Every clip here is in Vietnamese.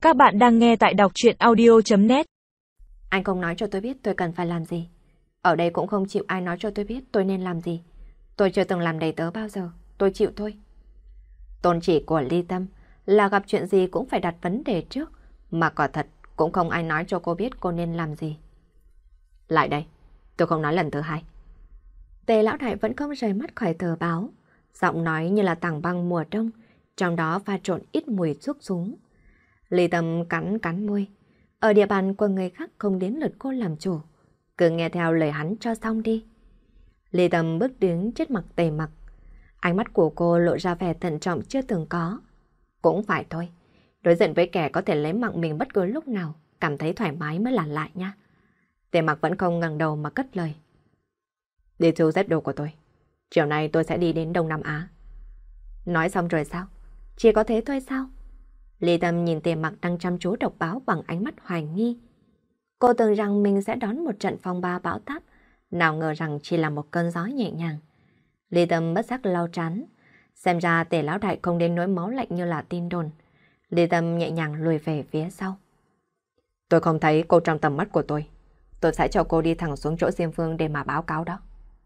Các bạn đang nghe tại đọc truyện audio.net. Anh không nói cho tôi biết tôi cần phải làm gì. Ở đây cũng không chịu ai nói cho tôi biết tôi nên làm gì. Tôi chưa từng làm đầy tớ bao giờ, tôi chịu thôi. Tôn chỉ của Ly Tâm là gặp chuyện gì cũng phải đặt vấn đề trước, mà quả thật cũng không ai nói cho cô biết cô nên làm gì. Lại đây, tôi không nói lần thứ hai. Tề lão đại vẫn không rời mắt khỏi tờ báo, giọng nói như là tảng băng mùa đông, trong đó pha trộn ít mùi thuốc súng. Ly Tâm cắn cắn môi. Ở địa bàn của người khác không đến lượt cô làm chủ, cứ nghe theo lời hắn cho xong đi. Ly Tâm bước đứng trước mặt Tề Mặc. Ánh mắt của cô lộ ra vẻ thận trọng chưa từng có. Cũng phải thôi, đối diện với kẻ có thể lấy mạng mình bất cứ lúc nào, cảm thấy thoải mái mới là lại nha. Tề Mặc vẫn không ngẩng đầu mà cất lời. Đi thu xếp đồ của tôi. Chiều nay tôi sẽ đi đến Đông Nam Á. Nói xong rồi sao? Chỉ có thế thôi sao? Ly Tâm nhìn Tề Mặc đang chăm chú đọc báo bằng ánh mắt hoài nghi. Cô tưởng rằng mình sẽ đón một trận phong ba bão táp, nào ngờ rằng chỉ là một cơn gió nhẹ nhàng. Ly Tâm bất giác lau trán, xem ra Tề lão đại không đến nỗi máu lạnh như là tin đồn. Ly Tâm nhẹ nhàng lùi về phía sau. Tôi không thấy cô trong tầm mắt của tôi sẽ cho cô đi thẳng xuống chỗ Diêm Vương để mà báo cáo đó.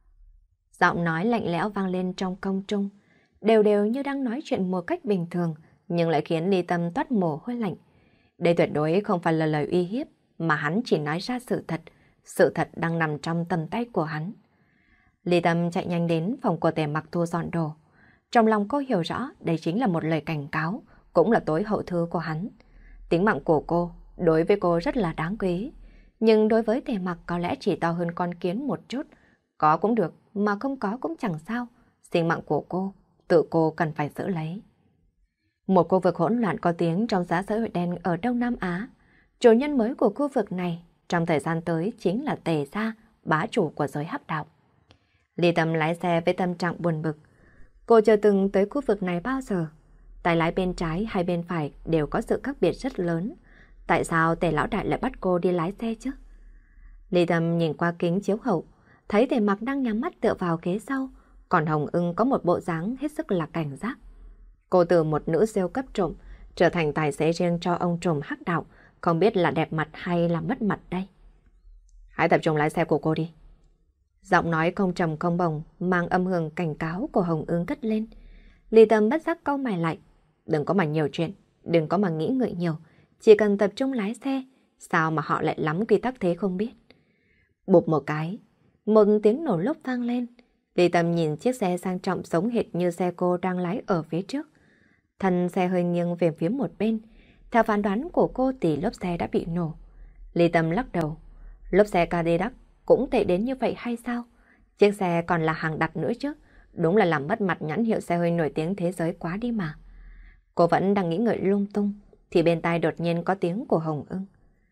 Giọng nói lạnh lẽo vang lên trong không trung, đều đều như đang nói chuyện một cách bình thường, nhưng lại khiến Ly Tâm toát mồ hôi lạnh. Đây tuyệt đối không phải là lời uy hiếp, mà hắn chỉ nói ra sự thật đang nằm trong tầm tay của hắn. Ly Tâm chạy nhanh đến phòng của Tề Mặc thu dọn đồ. Trong lòng cô hiểu rõ đây chính là một lời cảnh cáo, cũng là tối hậu thư của hắn. Tính mạng của cô, đối với cô rất là đáng quý, nhưng đối với Tề Mặc có lẽ chỉ to hơn con kiến một chút. Có cũng được, mà không có cũng chẳng sao. Sinh mạng của cô, tự cô cần phải giữ lấy. Một khu vực hỗn loạn có tiếng trong xã hội đen ở Đông Nam Á. Chủ nhân mới của khu vực này trong thời gian tới chính là Tề Gia, bá chủ của giới hắc đạo. Ly Tâm lái xe với tâm trạng buồn bực. Cô chưa từng tới khu vực này bao giờ. Tay lái bên trái hay bên phải đều có sự khác biệt rất lớn. Tại sao Tề lão đại lại bắt cô đi lái xe chứ? Ly Tâm nhìn qua kính chiếu hậu, thấy Tề Mặc đang nhắm mắt tựa vào ghế sau, còn Hồng Ưng có một bộ dáng hết sức là cảnh giác. Cô từ một nữ siêu cấp trộm trở thành tài xế riêng cho ông trùm hắc đạo, không biết là đẹp mặt hay là mất mặt đây. Hãy tập trung lái xe của cô đi. Giọng nói không trầm không bồng, mang âm hưởng cảnh cáo của Hồng Ưng cất lên. Ly Tâm bất giác cau mày lại. Đừng có mà nhiều chuyện, đừng có mà nghĩ ngợi nhiều, chỉ cần tập trung lái xe. Sao mà họ lại lắm quy tắc thế không biết. Bụp một cái, một tiếng nổ lốc vang lên. Ly Tâm nhìn chiếc xe sang trọng giống hệt như xe cô đang lái ở phía trước. Thân xe hơi nghiêng về phía một bên. Theo phán đoán của cô thì lốp xe đã bị nổ. Ly Tâm lắc đầu. Lốp xe Cadillac cũng tệ đến như vậy hay sao? Chiếc xe còn là hàng đặt nữa chứ. Đúng là làm mất mặt nhãn hiệu xe hơi nổi tiếng thế giới quá đi mà. Cô vẫn đang nghĩ ngợi lung tung, thì bên tai đột nhiên có tiếng của Hồng Ưng.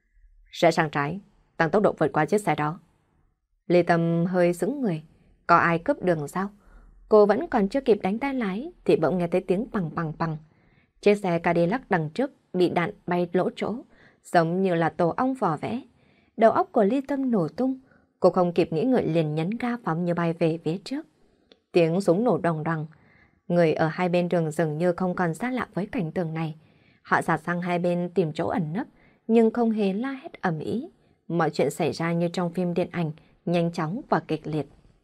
Rẽ sang trái, tăng tốc độ vượt qua chiếc xe đó. Ly Tâm hơi sững người. Có ai cướp đường sao? Cô vẫn còn chưa kịp đánh tay lái thì bỗng nghe thấy tiếng bằng bằng bằng. Chiếc xe Cadillac đằng trước bị đạn bay lỗ chỗ, giống như là tổ ong vỏ vẽ. Đầu óc của Ly Tâm nổ tung, cô không kịp nghĩ ngợi liền nhấn ga phóng như bay về phía trước. Tiếng súng nổ đòng đoằng. Người ở hai bên đường dường như không còn xa lạ với cảnh tượng này. Họ dạt sang hai bên tìm chỗ ẩn nấp, nhưng không hề la hét ầm ĩ. Mọi chuyện xảy ra như trong phim điện ảnh, nhanh chóng và kịch liệt.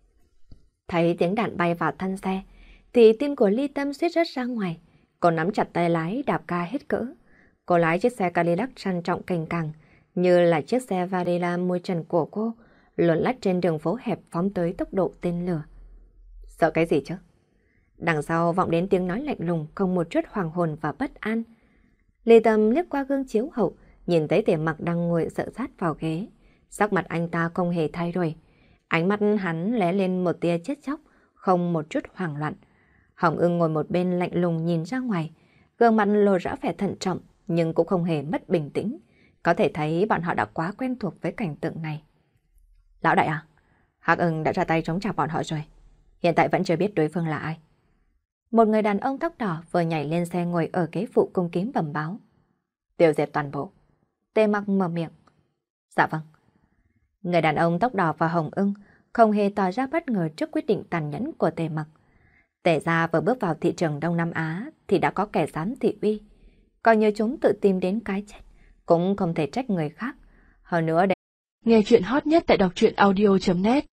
Thấy tiếng đạn bay vào thân xe, thì tim của Ly Tâm suýt rớt ra ngoài. Cô nắm chặt tay lái đạp ga hết cỡ. Cô lái chiếc xe Cadillac sang trọng cành càng, như là chiếc xe Varela môi trần của cô, luồn lách trên đường phố hẹp phóng tới tốc độ tên lửa. Sợ cái gì chứ? Đằng sau vọng đến tiếng nói lạnh lùng, không một chút hoàng hồn và bất an. Ly Tâm liếc qua gương chiếu hậu, nhìn thấy Tề Mặc đang ngồi sợ sát vào ghế. Sắc mặt anh ta không hề thay đổi. Ánh mắt hắn lóe lên một tia chết chóc, không một chút hoảng loạn. Hồng Ưng ngồi một bên lạnh lùng nhìn ra ngoài, gương mặt lộ rõ vẻ thận trọng nhưng cũng không hề mất bình tĩnh. Có thể thấy bọn họ đã quá quen thuộc với cảnh tượng này. Lão đại à, Hắc Ưng đã ra tay chống trả bọn họ rồi. Hiện tại vẫn chưa biết đối phương là ai. Một người đàn ông tóc đỏ vừa nhảy lên xe ngồi ở ghế phụ cung kính bẩm báo. Tiêu diệt toàn bộ. Tề Mặc mở miệng. Dạ vâng. Người đàn ông tóc đỏ và Hồng Ưng không hề tỏ ra bất ngờ trước quyết định tàn nhẫn của Tề Mặc. Tề gia vừa bước vào thị trường Đông Nam Á thì đã có kẻ dám thị uy. coi như chúng tự tìm đến cái chết, cũng không thể trách người khác. Hơn nữa nghe chuyện hot nhất tại đọc truyện audio.net